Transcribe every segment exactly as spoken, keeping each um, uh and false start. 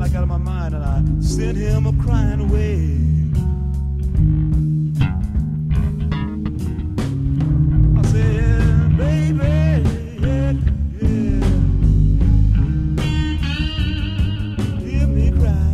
I got on my mind, and I sent him a crying away. I said, baby, yeah, yeah, hear me cry.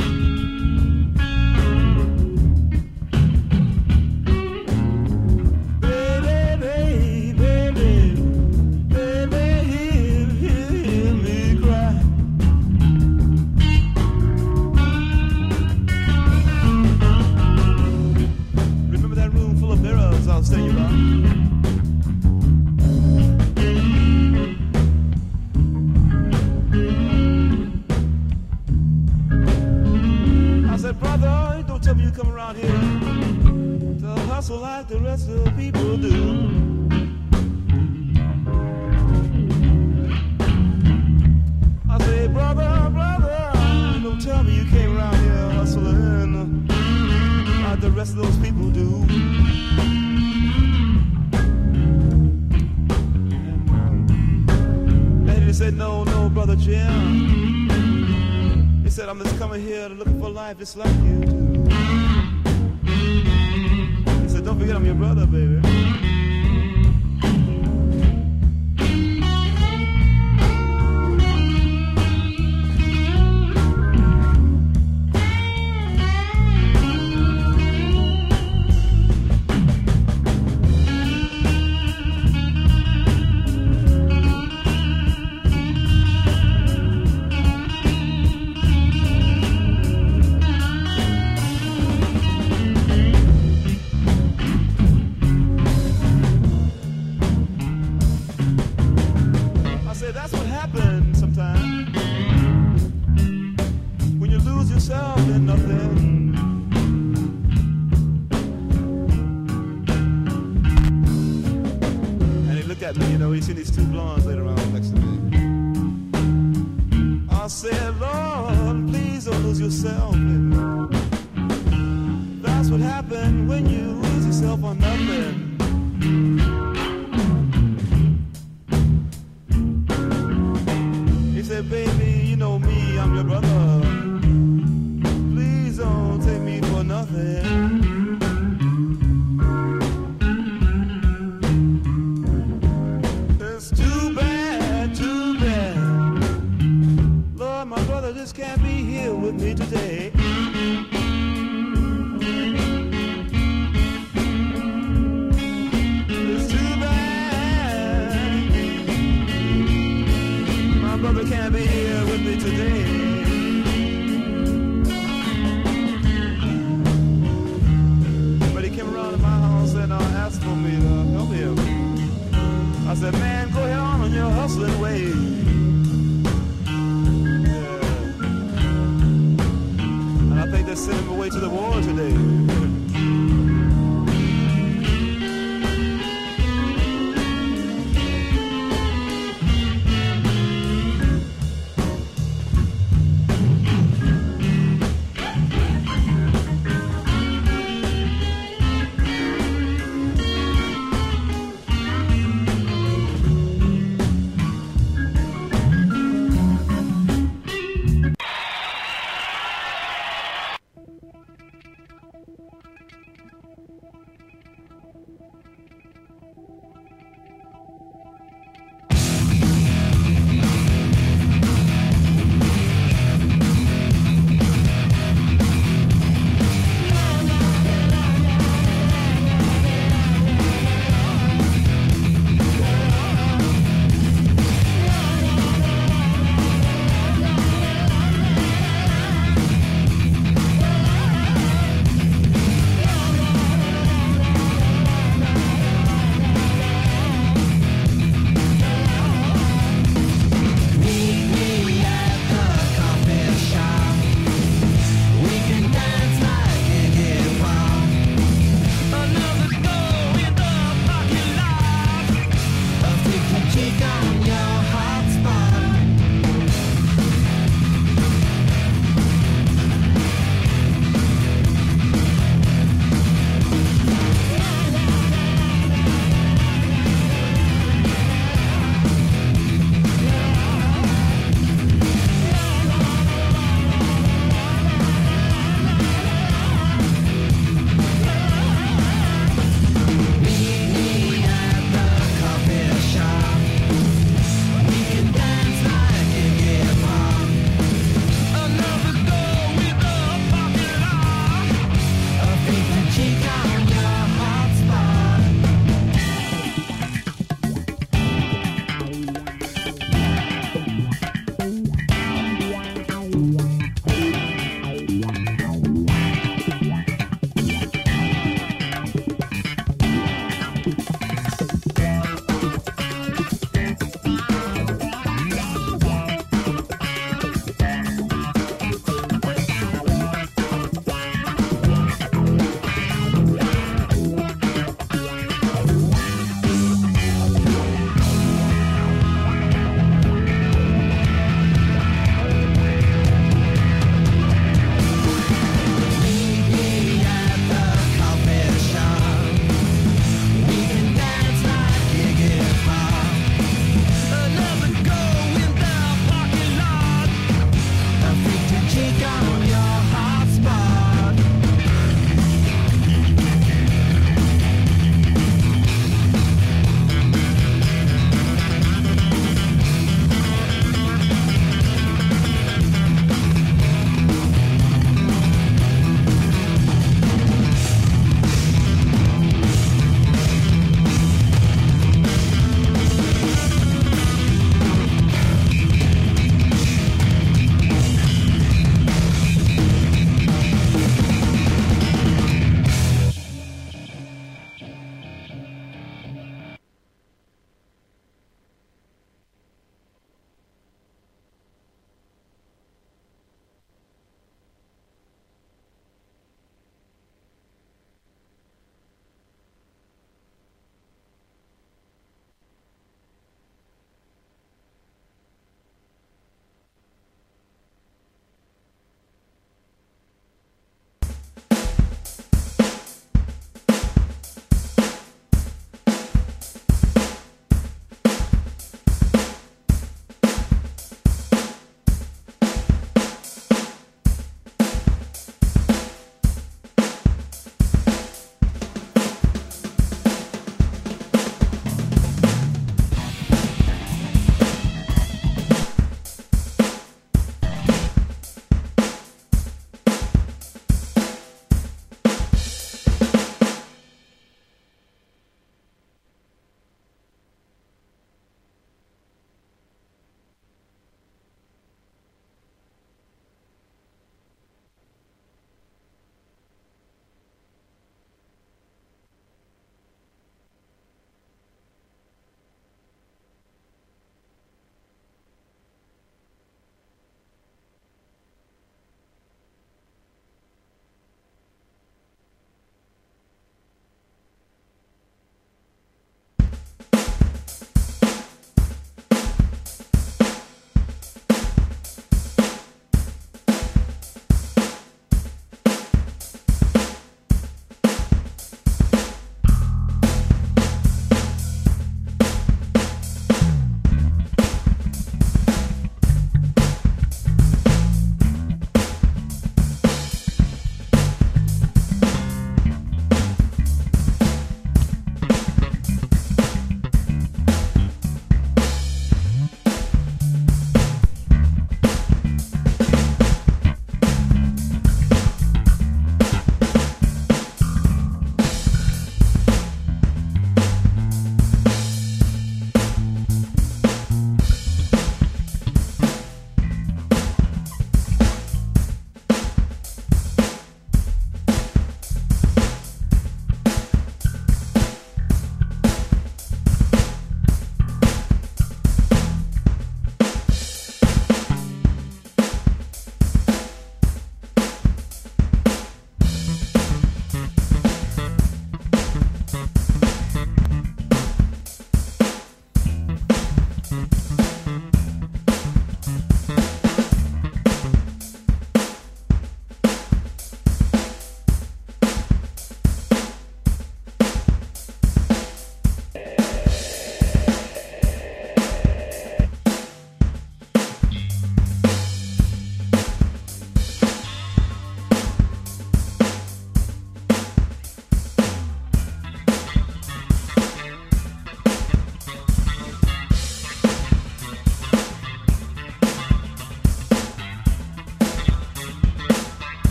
I'll tell you about. I said, brother, don't tell me you come around here to hustle like the rest of the people do. I said, brother, brother, don't tell me you came around here hustling like the rest of those people do. He said, no, no, brother Jim. He said, I'm just coming here looking for life just like you do. He said, don't forget I'm your brother, baby. That's what happens sometimes when you lose yourself in nothing. And he looked at me, you know, he seen these two blondes later on next to me. I said, Lord, please don't lose yourself in me. That's what happens when you lose yourself on nothing. He said, baby, you know me, I'm your brother. Please don't take me for nothing. It's too bad, too bad. Lord, my brother just can't be here with me today. It's too bad. My brother can't be here with me today. But he came around to my house and uh, asked for me to help him. I said, man, go ahead on in your hustling way.